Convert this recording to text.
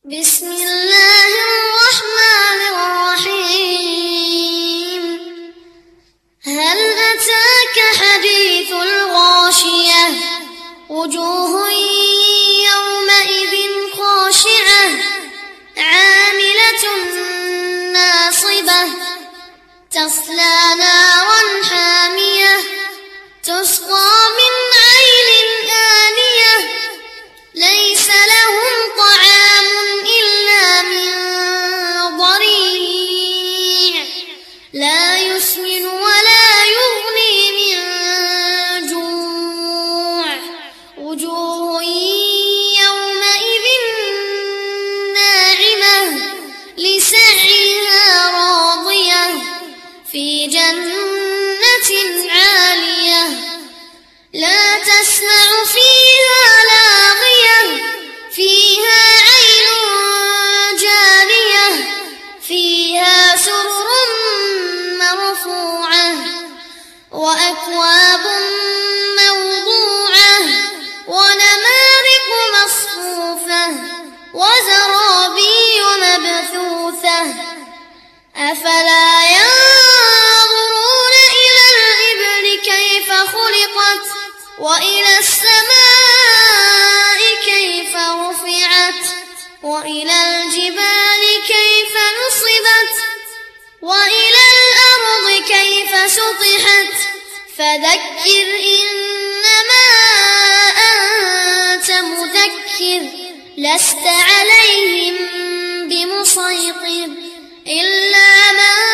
بسم الله الرحمن الرحيم. هل أتاك حديث الغاشية؟ وجوه يومئذ خاشعة عاملة ناصبة تصلى نارا حامية تسقى من عين آنية ليس لهم طعام إلا من ضريع لا يسمن ولا يغني من جوع. وجوه يومئذ ناعمة لسعيها راضية في جنة عالية لا تسمع فيها لاغية فيها عين جارية فيها سرر مرفوعة وأكواب موضوعة ونمارق مصفوفة وزرابي مبثوثة أفلا ينظرون إلى الإبل كيف خلقت وإلى السماء كيف رفعت وإلى الجبال كيف نصبت وإلى الأرض كيف سطحت فذكر إنما أنت مذكر لست عليهم بمسيطر إلا من